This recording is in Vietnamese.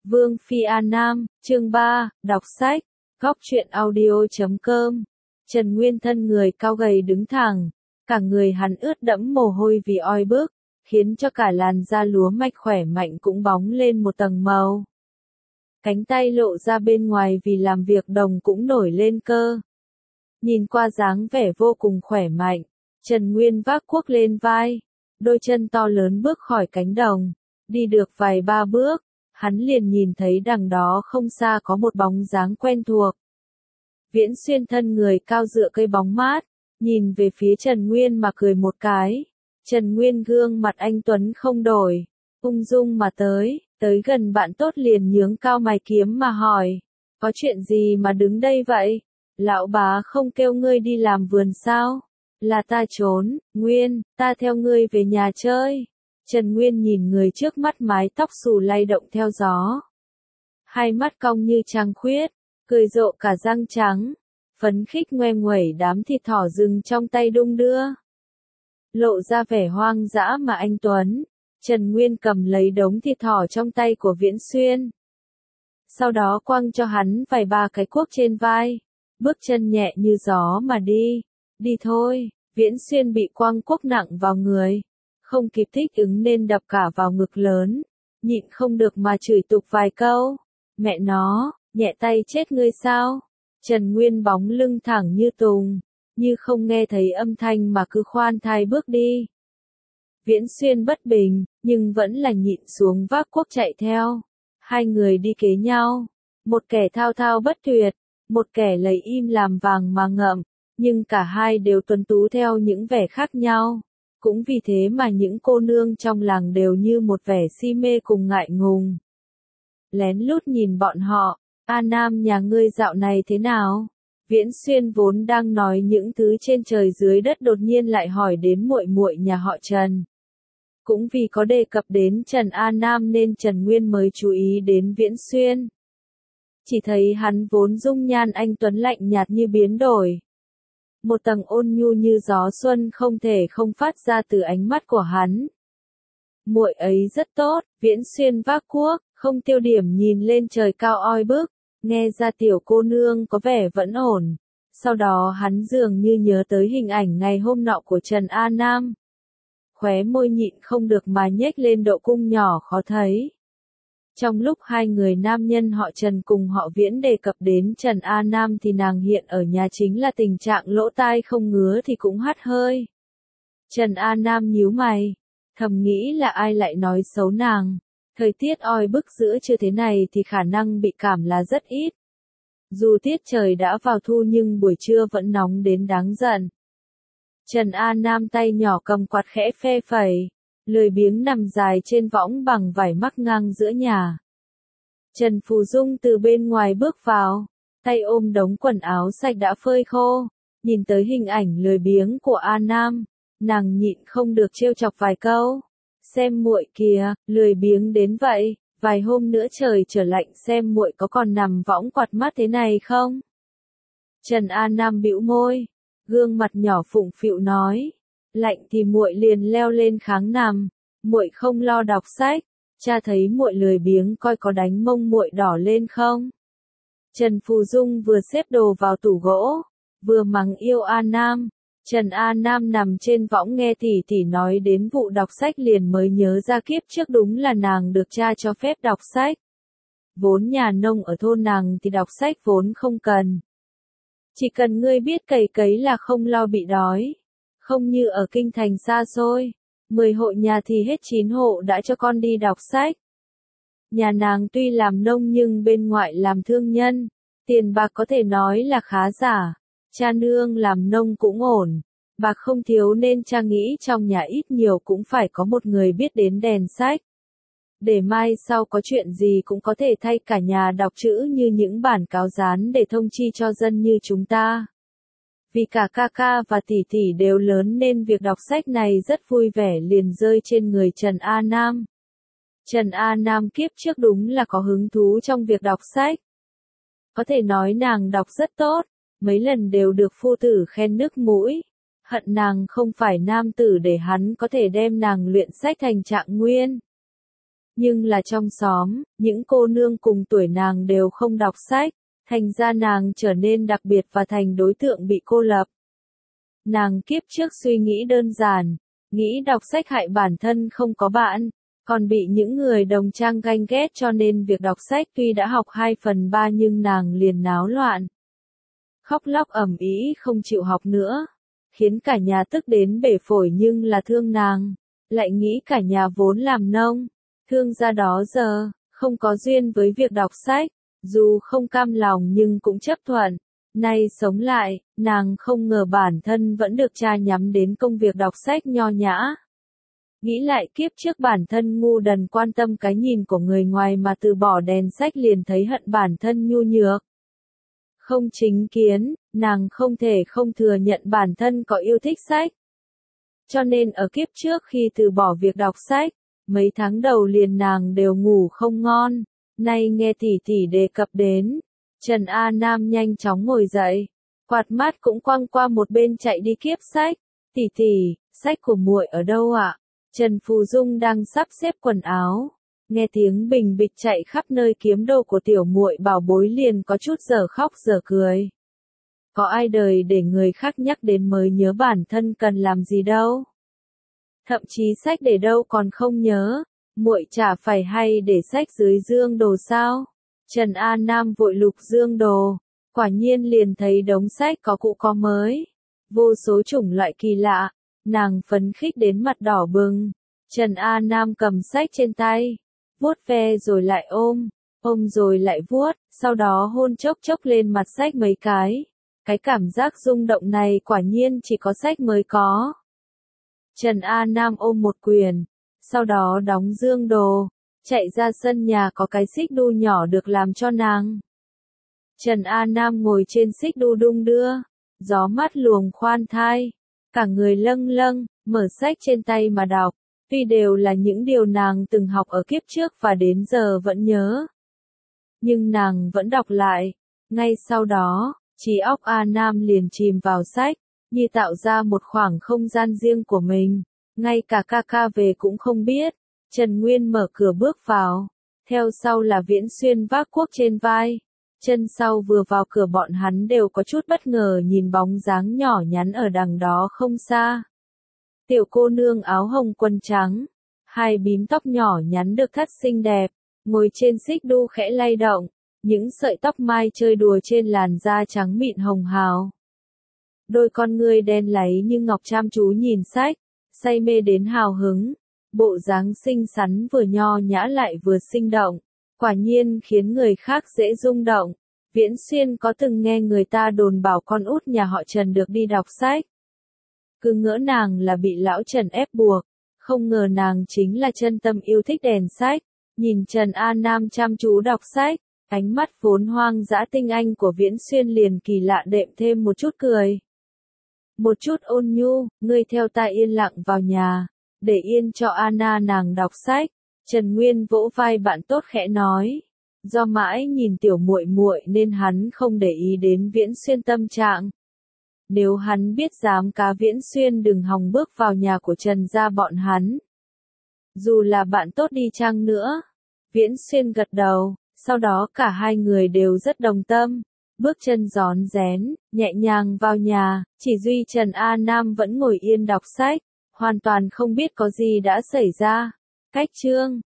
Vương Phi A Nam, chương 3, đọc sách, góc truyện audio.com. Trần Nguyên thân người cao gầy đứng thẳng, cả người hắn ướt đẫm mồ hôi vì oi bức, khiến cho cả làn da lúa mạch khỏe mạnh cũng bóng lên một tầng màu. Cánh tay lộ ra bên ngoài vì làm việc đồng cũng nổi lên cơ. Nhìn qua dáng vẻ vô cùng khỏe mạnh, Trần Nguyên vác cuốc lên vai, đôi chân to lớn bước khỏi cánh đồng, đi được vài ba bước, hắn liền nhìn thấy đằng đó không xa có một bóng dáng quen thuộc. Viễn Xuyên thân người cao dựa cây bóng mát, nhìn về phía Trần Nguyên mà cười một cái. Trần Nguyên gương mặt anh tuấn không đổi, ung dung mà tới gần bạn tốt liền nhướng cao mày kiếm mà hỏi, có chuyện gì mà đứng đây vậy? Lão bá không kêu ngươi đi làm vườn sao? Là ta trốn, Nguyên, ta theo ngươi về nhà chơi. Trần Nguyên nhìn người trước mắt mái tóc xù lay động theo gió. Hai mắt cong như trăng khuyết, cười rộ cả răng trắng, phấn khích ngoe nguẩy đám thịt thỏ rừng trong tay đung đưa. Lộ ra vẻ hoang dã mà anh tuấn, Trần Nguyên cầm lấy đống thịt thỏ trong tay của Viễn Xuyên. Sau đó quăng cho hắn vài ba cái cuốc trên vai, bước chân nhẹ như gió mà đi thôi. Viễn Xuyên bị quăng cuốc nặng vào người, không kịp thích ứng nên đập cả vào ngực lớn, nhịn không được mà chửi tục vài câu. Mẹ nó, nhẹ tay chết ngươi sao? Trần Nguyên bóng lưng thẳng như tùng, như không nghe thấy âm thanh mà cứ khoan thai bước đi. Viễn Xuyên bất bình, nhưng vẫn là nhịn xuống vác cuốc chạy theo. Hai người đi kế nhau, một kẻ thao thao bất tuyệt, một kẻ lấy im làm vàng mà ngậm, nhưng cả hai đều tuấn tú theo những vẻ khác nhau. Cũng vì thế mà những cô nương trong làng đều như một vẻ si mê cùng ngại ngùng. Lén lút nhìn bọn họ, A Nam nhà ngươi dạo này thế nào? Viễn Xuyên vốn đang nói những thứ trên trời dưới đất đột nhiên lại hỏi đến muội muội nhà họ Trần. Cũng vì có đề cập đến Trần A Nam nên Trần Nguyên mới chú ý đến Viễn Xuyên. Chỉ thấy hắn vốn dung nhan anh tuấn lạnh nhạt như biến đổi. Một tầng ôn nhu như gió xuân không thể không phát ra từ ánh mắt của hắn. Muội ấy rất tốt, Viễn Xuyên vác cuốc, không tiêu điểm nhìn lên trời cao oi bức, nghe ra tiểu cô nương có vẻ vẫn ổn. Sau đó hắn dường như nhớ tới hình ảnh ngày hôm nọ của Trần A Nam. Khóe môi nhịn không được mà nhếch lên độ cung nhỏ khó thấy. Trong lúc hai người nam nhân họ Trần cùng họ Viễn đề cập đến Trần A Nam thì nàng hiện ở nhà chính là tình trạng lỗ tai không ngứa thì cũng hắt hơi. Trần A Nam nhíu mày, thầm nghĩ là ai lại nói xấu nàng. Thời tiết oi bức giữa trưa thế này thì khả năng bị cảm là rất ít. Dù tiết trời đã vào thu nhưng buổi trưa vẫn nóng đến đáng giận. Trần A Nam tay nhỏ cầm quạt khẽ phe phẩy, lười biếng nằm dài trên võng bằng vải mắc ngang giữa nhà. Trần Phù Dung từ bên ngoài bước vào, tay ôm đống quần áo sạch đã phơi khô, nhìn tới hình ảnh lười biếng của A Nam, nàng nhịn không được trêu chọc vài câu. Xem muội kìa, lười biếng đến vậy, vài hôm nữa trời trở lạnh xem muội có còn nằm võng quạt mát thế này không? Trần A Nam bĩu môi, gương mặt nhỏ phụng phịu nói, lạnh thì muội liền leo lên kháng nằm, muội không lo đọc sách, cha thấy muội lười biếng coi có đánh mông muội đỏ lên không? Trần Phù Dung vừa xếp đồ vào tủ gỗ, vừa mắng yêu A Nam. Trần A Nam nằm trên võng nghe tỷ nói đến vụ đọc sách liền mới nhớ ra kiếp trước đúng là nàng được cha cho phép đọc sách. Vốn nhà nông ở thôn nàng thì đọc sách vốn không cần. Chỉ cần ngươi biết cày cấy là không lo bị đói. Không như ở kinh thành xa xôi, 10 hộ nhà thì hết 9 hộ đã cho con đi đọc sách. Nhà nàng tuy làm nông nhưng bên ngoại làm thương nhân, tiền bạc có thể nói là khá giả. Cha nương làm nông cũng ổn, bạc không thiếu nên cha nghĩ trong nhà ít nhiều cũng phải có một người biết đến đèn sách. Để mai sau có chuyện gì cũng có thể thay cả nhà đọc chữ như những bản cáo dán để thông chi cho dân như chúng ta. Vì cả ca ca và tỷ đều lớn nên việc đọc sách này rất vui vẻ liền rơi trên người Trần A Nam. Trần A Nam kiếp trước đúng là có hứng thú trong việc đọc sách. Có thể nói nàng đọc rất tốt. Mấy lần đều được phu tử khen nước mũi, hận nàng không phải nam tử để hắn có thể đem nàng luyện sách thành trạng nguyên. Nhưng là trong xóm, những cô nương cùng tuổi nàng đều không đọc sách, thành ra nàng trở nên đặc biệt và thành đối tượng bị cô lập. Nàng kiếp trước suy nghĩ đơn giản, nghĩ đọc sách hại bản thân không có bạn, còn bị những người đồng trang ganh ghét cho nên việc đọc sách tuy đã học 2/3 nhưng nàng liền náo loạn. Khóc lóc ầm ĩ không chịu học nữa, khiến cả nhà tức đến bể phổi nhưng là thương nàng, lại nghĩ cả nhà vốn làm nông, thương gia đó giờ, không có duyên với việc đọc sách, dù không cam lòng nhưng cũng chấp thuận. Nay sống lại, nàng không ngờ bản thân vẫn được cha nhắm đến công việc đọc sách nho nhã. Nghĩ lại kiếp trước bản thân ngu đần quan tâm cái nhìn của người ngoài mà từ bỏ đèn sách liền thấy hận bản thân nhu nhược. Không chính kiến, nàng không thể không thừa nhận bản thân có yêu thích sách. Cho nên ở kiếp trước khi từ bỏ việc đọc sách, mấy tháng đầu liền nàng đều ngủ không ngon. Nay nghe tỷ tỷ đề cập đến, Trần A Nam nhanh chóng ngồi dậy, quạt mát cũng quăng qua một bên chạy đi kiếp sách. Tỷ tỷ, sách của muội ở đâu ạ? Trần Phù Dung đang sắp xếp quần áo, nghe tiếng bình bịch chạy khắp nơi kiếm đồ của tiểu muội bảo bối liền có chút dở khóc dở cười. Có ai đời để người khác nhắc đến mới nhớ bản thân cần làm gì đâu. Thậm chí sách để đâu còn không nhớ, muội chả phải hay để sách dưới dương đồ sao? Trần A Nam vội lục dương đồ, quả nhiên liền thấy đống sách có cũ có mới, vô số chủng loại kỳ lạ, nàng phấn khích đến mặt đỏ bừng. Trần A Nam cầm sách trên tay, vuốt ve rồi lại ôm rồi lại vuốt, sau đó hôn chốc chốc lên mặt sách mấy cái. Cái cảm giác rung động này quả nhiên chỉ có sách mới có. Trần A Nam ôm một quyền, sau đó đóng dương đồ, chạy ra sân nhà có cái xích đu nhỏ được làm cho nàng. Trần A Nam ngồi trên xích đu đung đưa, gió mát luồng khoan thai, cả người lâng lâng, mở sách trên tay mà đọc, tuy đều là những điều nàng từng học ở kiếp trước và đến giờ vẫn nhớ. Nhưng nàng vẫn đọc lại, ngay sau đó, trí óc A Nam liền chìm vào sách, như tạo ra một khoảng không gian riêng của mình, ngay cả ca ca về cũng không biết. Trần Nguyên mở cửa bước vào, theo sau là Viễn Xuyên vác cuốc trên vai. Chân sau vừa vào cửa bọn hắn đều có chút bất ngờ nhìn bóng dáng nhỏ nhắn ở đằng đó không xa. Tiểu cô nương áo hồng quần trắng, hai bím tóc nhỏ nhắn được thắt xinh đẹp, ngồi trên xích đu khẽ lay động, những sợi tóc mai chơi đùa trên làn da trắng mịn hồng hào. Đôi con ngươi đen láy như ngọc chăm chú nhìn sách, say mê đến hào hứng. Bộ dáng xinh xắn vừa nho nhã lại vừa sinh động, quả nhiên khiến người khác dễ rung động. Viễn Xuyên có từng nghe người ta đồn bảo con út nhà họ Trần được đi đọc sách. Cứ ngỡ nàng là bị lão Trần ép buộc, không ngờ nàng chính là chân tâm yêu thích đèn sách. Nhìn Trần A Nam chăm chú đọc sách, ánh mắt vốn hoang dã tinh anh của Viễn Xuyên liền kỳ lạ đệm thêm một chút cười. Một chút ôn nhu, ngươi theo ta yên lặng vào nhà, để yên cho Anna nàng đọc sách. Trần Nguyên vỗ vai bạn tốt khẽ nói, do mãi nhìn tiểu muội muội nên hắn không để ý đến Viễn Xuyên tâm trạng. Nếu hắn biết dám cá Viễn Xuyên đừng hòng bước vào nhà của Trần gia bọn hắn. Dù là bạn tốt đi chăng nữa. Viễn Xuyên gật đầu, sau đó cả hai người đều rất đồng tâm. Bước chân rón rén, nhẹ nhàng vào nhà, chỉ duy Trần A Nam vẫn ngồi yên đọc sách, hoàn toàn không biết có gì đã xảy ra. Cách chương